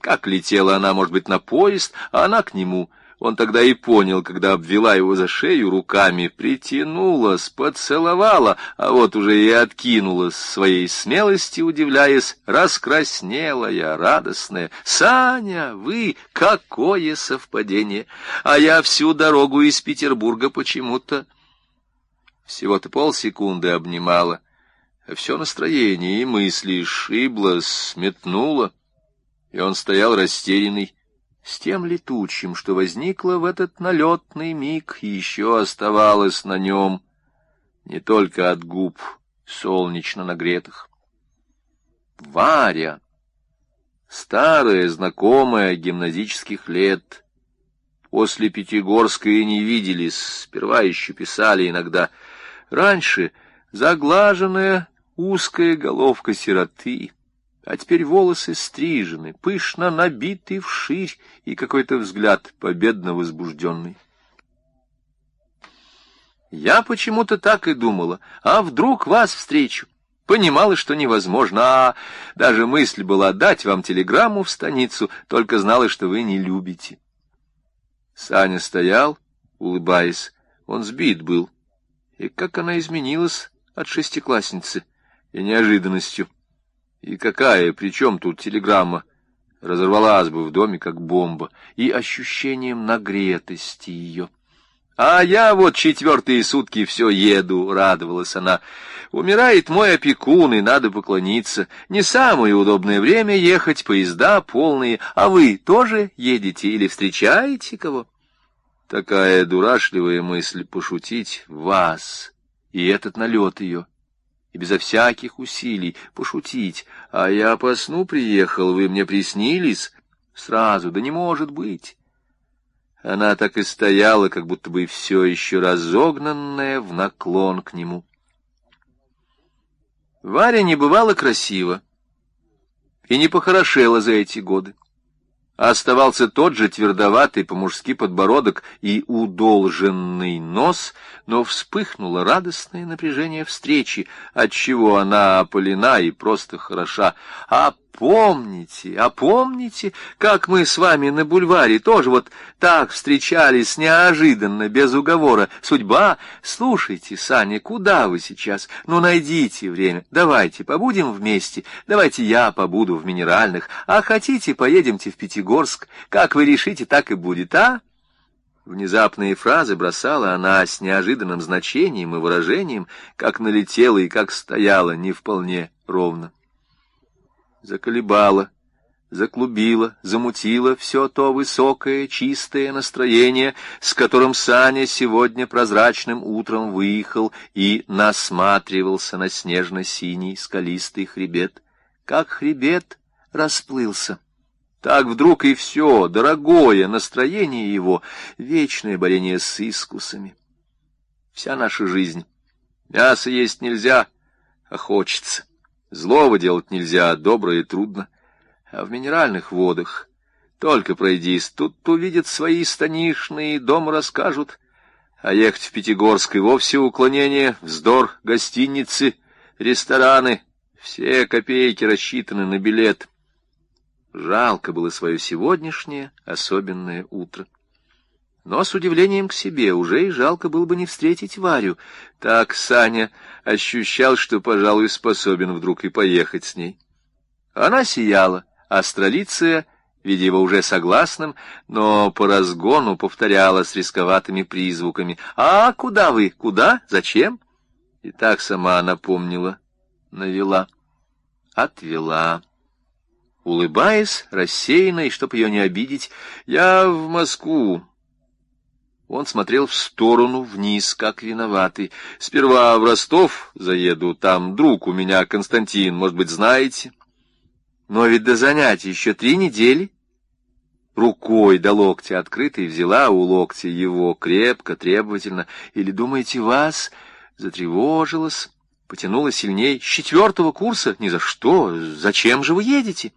Как летела она, может быть, на поезд, а она к нему. Он тогда и понял, когда обвела его за шею руками, притянулась, поцеловала, а вот уже и откинулась своей смелости, удивляясь, раскраснелая, радостная. «Саня, вы, какое совпадение! А я всю дорогу из Петербурга почему-то...» Всего-то полсекунды обнимала, а все настроение и мысли шибло, сметнуло, и он стоял растерянный, с тем летучим, что возникло в этот налетный миг, и еще оставалось на нем, не только от губ солнечно нагретых. Варя, старая, знакомая гимназических лет, после Пятигорской не виделись, сперва еще писали иногда. Раньше заглаженная узкая головка сироты, а теперь волосы стрижены, пышно набиты вширь, и какой-то взгляд победно возбужденный. Я почему-то так и думала, а вдруг вас встречу? Понимала, что невозможно, а даже мысль была дать вам телеграмму в станицу, только знала, что вы не любите. Саня стоял, улыбаясь, он сбит был, и как она изменилась от шестиклассницы, и неожиданностью. И какая, причем тут телеграмма, разорвалась бы в доме, как бомба, и ощущением нагретости ее. «А я вот 4-е сутки все еду», — радовалась она. «Умирает мой опекун, и надо поклониться. Не самое удобное время ехать, поезда полные. А вы тоже едете или встречаете кого?» Такая дурашливая мысль пошутить вас, и этот налет ее. И безо всяких усилий пошутить. «А я по сну приехал, вы мне приснились?» Сразу, да не может быть. Она так и стояла, как будто бы все еще разогнанная в наклон к нему. Варя не бывала красива и не похорошела за эти годы. Оставался тот же твердоватый по-мужски подбородок и удолженный нос, но вспыхнуло радостное напряжение встречи, отчего она опалена и просто хороша. А помните, как мы с вами на бульваре тоже вот так встречались неожиданно, без уговора? Судьба? Слушайте, Саня, куда вы сейчас? Ну, найдите время. Давайте побудем вместе. Давайте я побуду в Минеральных. А хотите, поедемте в Пятигорск. Как вы решите, так и будет, а? Внезапные фразы бросала она с неожиданным значением и выражением, как налетела и как стояла, не вполне ровно. Заколебала, заклубила, замутила все то высокое, чистое настроение, с которым Саня сегодня прозрачным утром выехал и насматривался на снежно-синий скалистый хребет. Как хребет расплылся. Так вдруг и все, дорогое настроение его, вечное борение с искусами. Вся наша жизнь. Мясо есть нельзя, а хочется. Злого делать нельзя, доброе трудно. А в Минеральных водах только пройдись, тут увидят свои станишные, дом расскажут. А ехать в Пятигорск и вовсе уклонение, вздор, гостиницы, рестораны, все копейки рассчитаны на билет. Жалко было свое сегодняшнее особенное утро. Но с удивлением к себе уже и жалко было бы не встретить Варю. Так Саня ощущал, что, пожалуй, способен вдруг и поехать с ней. Она сияла, Астролиция, видя его уже согласным, но по разгону повторяла с рисковатыми призвуками: «А куда вы? Куда? Зачем?» И так сама напомнила, навела, отвела. Улыбаясь, рассеянно, и чтоб ее не обидеть: «Я в Москву». Он смотрел в сторону, вниз, как виноватый. «Сперва в Ростов заеду, там друг у меня, Константин, может быть, знаете?» «Но ведь до занятий еще 3 недели». Рукой до локтя открытой взяла у локтя его крепко, требовательно. «Или думаете, вас?» Затревожилась, потянула сильней. «С 4-го курса? Ни за что! Зачем же вы едете?»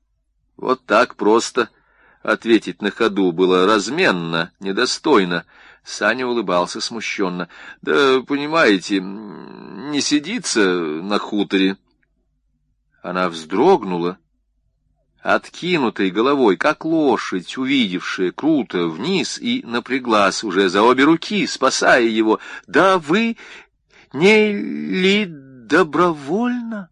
Вот так просто ответить на ходу было разменно, недостойно. Саня улыбался смущенно. «Да, понимаете, не сидится на хуторе». Она вздрогнула, откинутой головой, как лошадь, увидевшая круто вниз, и напряглась уже за обе руки, спасая его. «Да вы не ли добровольно?»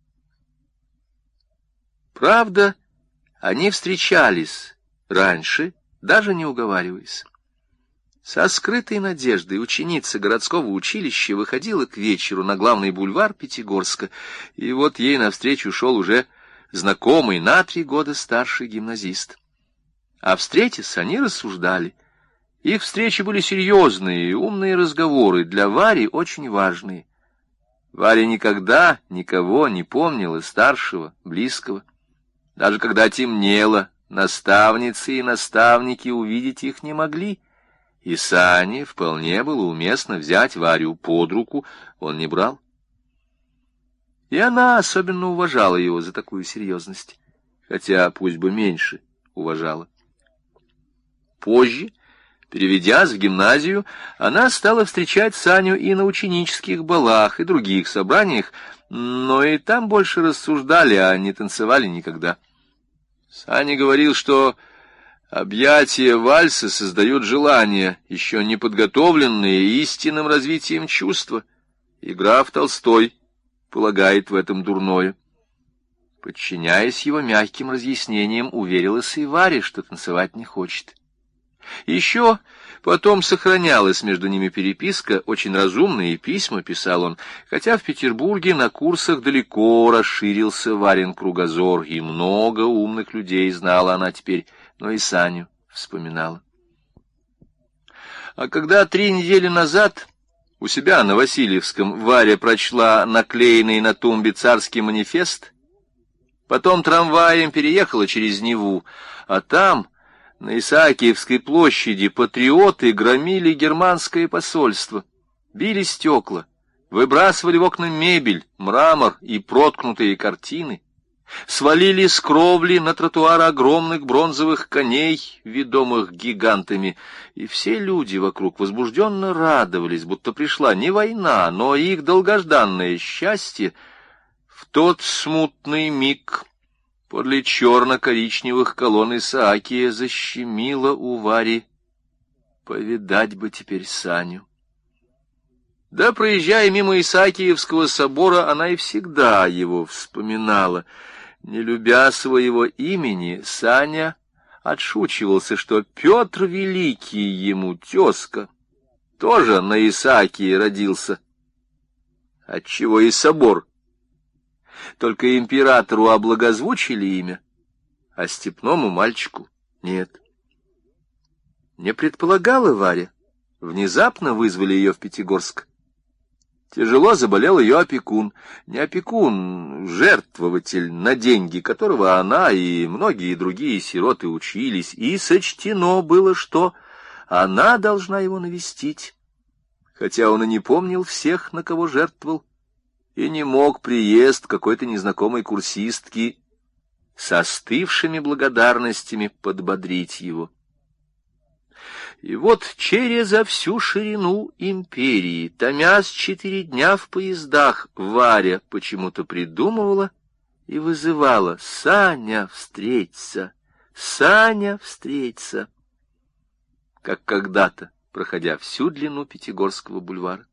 Правда, они встречались раньше, даже не уговариваясь. Со скрытой надеждой ученица городского училища выходила к вечеру на главный бульвар Пятигорска, и вот ей навстречу шел уже знакомый на 3 года старший гимназист. А встретясь, они рассуждали. Их встречи были серьезные, умные разговоры, для Вари очень важные. Варя никогда никого не помнила старшего, близкого. Даже когда темнело, наставницы и наставники увидеть их не могли. И Сане вполне было уместно взять Варю под руку, он не брал. И она особенно уважала его за такую серьезность, хотя пусть бы меньше уважала. Позже, переведясь в гимназию, она стала встречать Саню и на ученических балах, и других собраниях, но и там больше рассуждали, а не танцевали никогда. Саня говорил, что объятия вальса создают желания, еще не подготовленные истинным развитием чувства, и граф Толстой полагает в этом дурное. Подчиняясь его мягким разъяснениям, уверилась и Варя, что танцевать не хочет. Еще потом сохранялась между ними переписка, очень разумные письма писал он, хотя в Петербурге на курсах далеко расширился Варин кругозор, и много умных людей знала она теперь, но и Саню вспоминала. А когда 3 недели назад у себя на Васильевском Варя прочла наклеенный на тумбе царский манифест, потом трамваем переехала через Неву, а там, на Исаакиевской площади, патриоты громили германское посольство, били стекла, выбрасывали в окна мебель, мрамор и проткнутые картины, свалили с кровли на тротуар огромных бронзовых коней, ведомых гигантами, и все люди вокруг возбужденно радовались, будто пришла не война, но их долгожданное счастье. В тот смутный миг подле черно-коричневых колонн Исаакия защемило у Вари. Повидать бы теперь Саню. Да, проезжая мимо Исаакиевского собора, она и всегда его вспоминала. Не любя своего имени, Саня отшучивался, что Петр Великий ему тезка, тоже на Исаакии родился, отчего и собор. Только императору облагозвучили имя, а степному мальчику нет. Не предполагала Варя. Внезапно вызвали ее в Пятигорск. Тяжело заболел ее опекун. Не опекун, жертвователь, на деньги которого она и многие другие сироты учились, и сочтено было, что она должна его навестить, хотя он и не помнил всех, на кого жертвовал, и не мог приезд какой-то незнакомой курсистки с остывшими благодарностями подбодрить его. И вот через всю ширину империи, томясь 4 дня в поездах, Варя почему-то придумывала и вызывала: «Саня, встреться! Саня, встреться!» Как когда-то, проходя всю длину Пятигорского бульвара.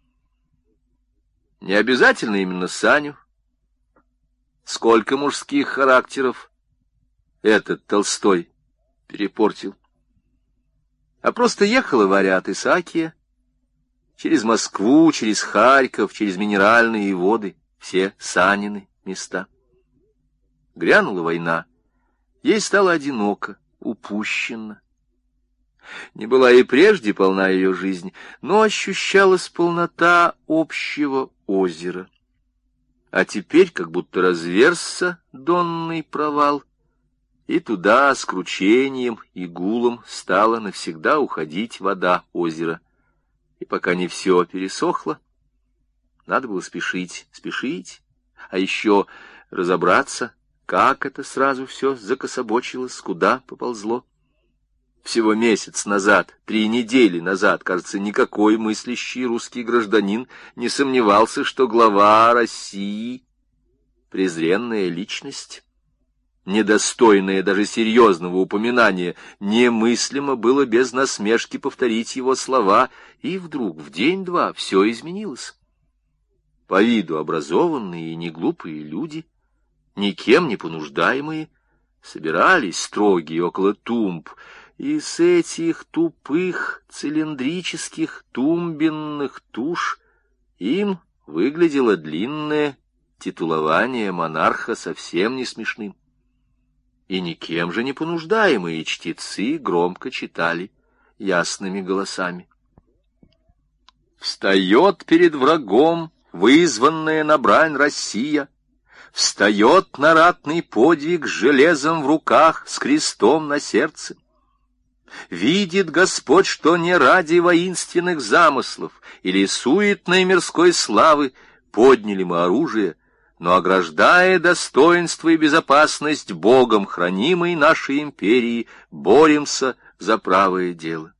Не обязательно именно Саню. Сколько мужских характеров этот Толстой перепортил. А просто ехала Варя от Исаакия через Москву, через Харьков, через Минеральные воды, все Санины места. Грянула война, ей стало одиноко, упущенно. Не была и прежде полна ее жизнь, но ощущалась полнота общего озера. А теперь как будто разверзся донный провал, и туда с кручением и гулом стала навсегда уходить вода озера. И пока не все пересохло, надо было спешить, а еще разобраться, как это сразу все закособочилось, куда поползло. Всего месяц назад, 3 недели назад, кажется, никакой мыслящий русский гражданин не сомневался, что глава России — презренная личность. недостойное даже серьезного упоминания, немыслимо было без насмешки повторить его слова, и вдруг в день-два все изменилось. По виду образованные и неглупые люди, никем не понуждаемые, собирались строгие около тумб, и с этих тупых цилиндрических тумбенных туш им выглядело длинное титулование монарха совсем не смешным. И никем же не понуждаемые чтецы громко читали ясными голосами. «Встает перед врагом вызванная на брань Россия, встает на ратный подвиг с железом в руках, с крестом на сердце. Видит Господь, что не ради воинственных замыслов или суетной мирской славы подняли мы оружие, но, ограждая достоинство и безопасность Богом хранимой нашей империи, боремся за правое дело».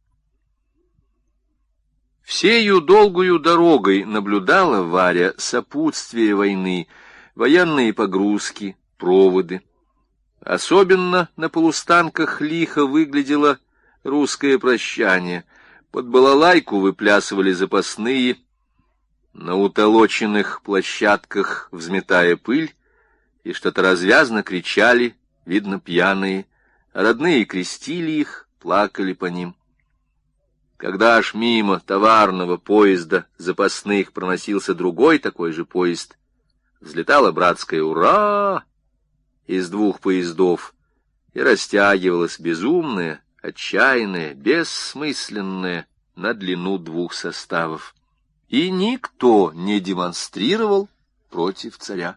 Всею долгую дорогой наблюдала Варя сопутствие войны, военные погрузки, проводы. Особенно на полустанках лихо выглядело русское прощание. Под балалайку выплясывали запасные, на утолоченных площадках взметая пыль, и что-то развязно кричали, видно, пьяные. Родные крестили их, плакали по ним. Когда аж мимо товарного поезда запасных проносился другой такой же поезд, взлетало братское «Ура!» из двух поездов, и растягивалось безумное, отчаянное, бессмысленное на длину двух составов. И никто не демонстрировал против царя.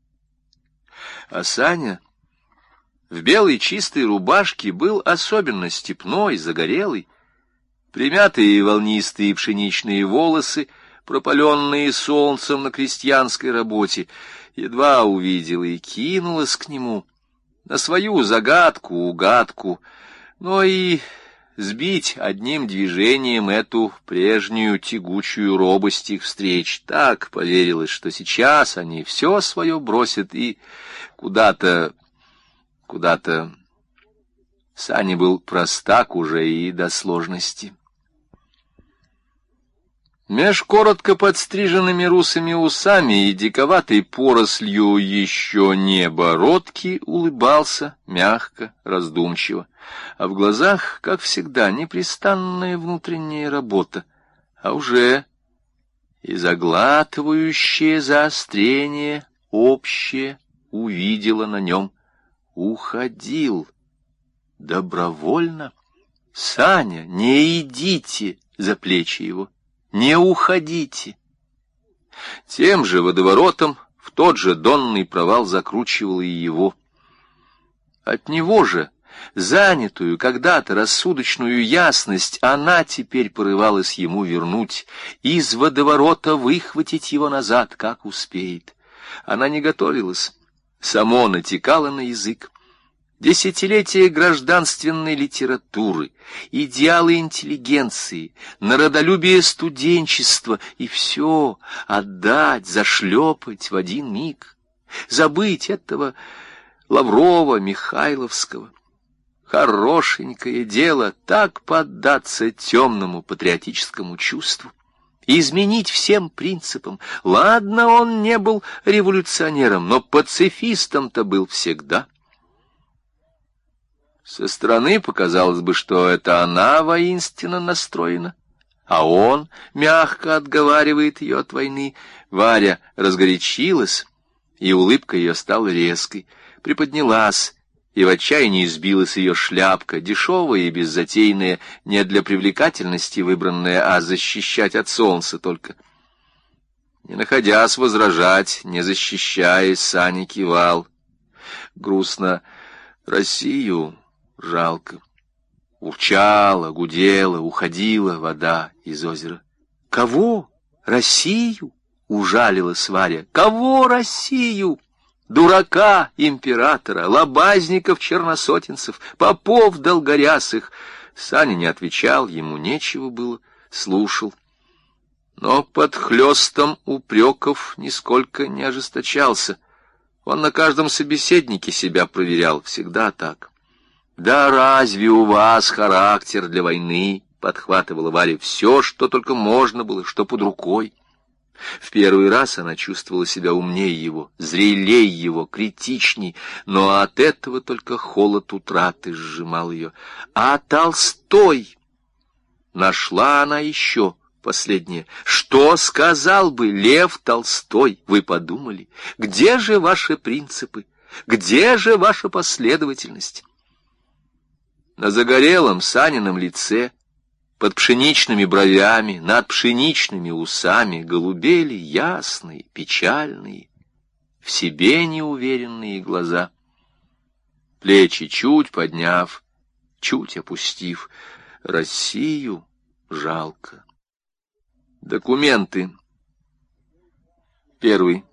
А Саня в белой чистой рубашке был особенно степной, загорелый. Примятые волнистые пшеничные волосы, пропаленные солнцем на крестьянской работе, едва увидела и кинулась к нему на свою загадку-угадку, но и сбить одним движением эту прежнюю тягучую робость их встреч так поверилось, что сейчас они все свое бросят и куда-то... Саня был простак уже и до сложности. Меж коротко подстриженными русыми усами и диковатой порослью еще не бородки улыбался мягко, раздумчиво, а в глазах, как всегда, непрестанная внутренняя работа, а уже и заглатывающее заострение общее увидела на нем. Уходил добровольно. Саня, не идите за плечи его. Не уходите. Тем же водоворотом в тот же донный провал закручивал и его. От него же, занятую когда-то рассудочную ясность, она теперь порывалась ему вернуть, из водоворота выхватить его назад, как успеет. Она не готовилась, само натекало на язык. Десятилетия гражданственной литературы, идеалы интеллигенции, народолюбие студенчества и все отдать, зашлепать в один миг, забыть этого Лаврова, Михайловского. Хорошенькое дело так поддаться темному патриотическому чувству, изменить всем принципам. Ладно, он не был революционером, но пацифистом-то был всегда. Со стороны показалось бы, что это она воинственно настроена, а он мягко отговаривает ее от войны. Варя разгорячилась, и улыбка ее стала резкой, приподнялась, и в отчаянии сбилась ее шляпка, дешевая и беззатейная, не для привлекательности выбранная, а защищать от солнца только. Не находясь возражать, не защищаясь, Саня кивал. Грустно: Россию жалко. Урчала, гудела, уходила вода из озера. Кого? Россию? Ужалилась Варя. Кого Россию? Дурака императора, лобазников-черносотенцев, попов долгорясых. Саня не отвечал, ему нечего было, слушал. Но под хлёстом упреков нисколько не ожесточался. Он на каждом собеседнике себя проверял, всегда так. «Да разве у вас характер для войны?» — подхватывала Варя. «Все, что только можно было, что под рукой». В первый раз она чувствовала себя умнее его, зрелей его, критичней, но от этого только холод утраты сжимал ее. А Толстой? Нашла она еще последнее. Что сказал бы Лев Толстой? Вы подумали? Где же ваши принципы? Где же ваша последовательность? На загорелом Санином лице, под пшеничными бровями, над пшеничными усами голубели ясные, печальные, в себе неуверенные глаза. Плечи чуть подняв, чуть опустив, Россию жалко. Документы. 1.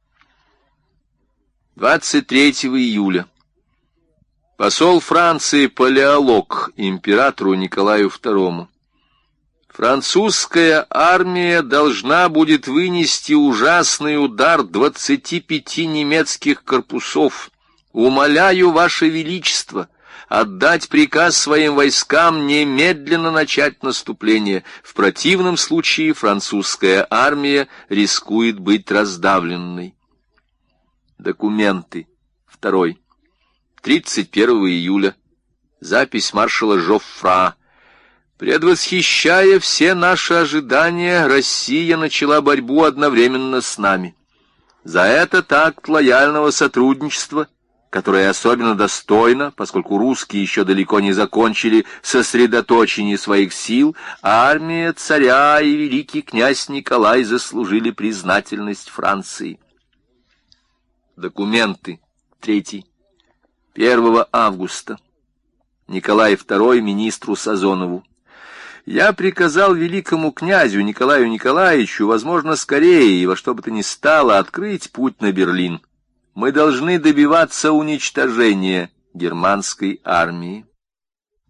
23 июля. Посол Франции Палеолог императору Николаю II. Французская армия должна будет вынести ужасный удар 25 немецких корпусов. Умоляю, Ваше Величество, отдать приказ своим войскам немедленно начать наступление. В противном случае французская армия рискует быть раздавленной. Документы. 2. 31 июля. Запись маршала Жоффра. Предвосхищая все наши ожидания, Россия начала борьбу одновременно с нами. За этот акт лояльного сотрудничества, которое особенно достойно, поскольку русские еще далеко не закончили сосредоточение своих сил, армия царя и великий князь Николай заслужили признательность Франции. Документы. 3. 1 августа. Николай II министру Сазонову. Я приказал великому князю Николаю Николаевичу, возможно, скорее и во что бы то ни стало, открыть путь на Берлин. Мы должны добиваться уничтожения германской армии.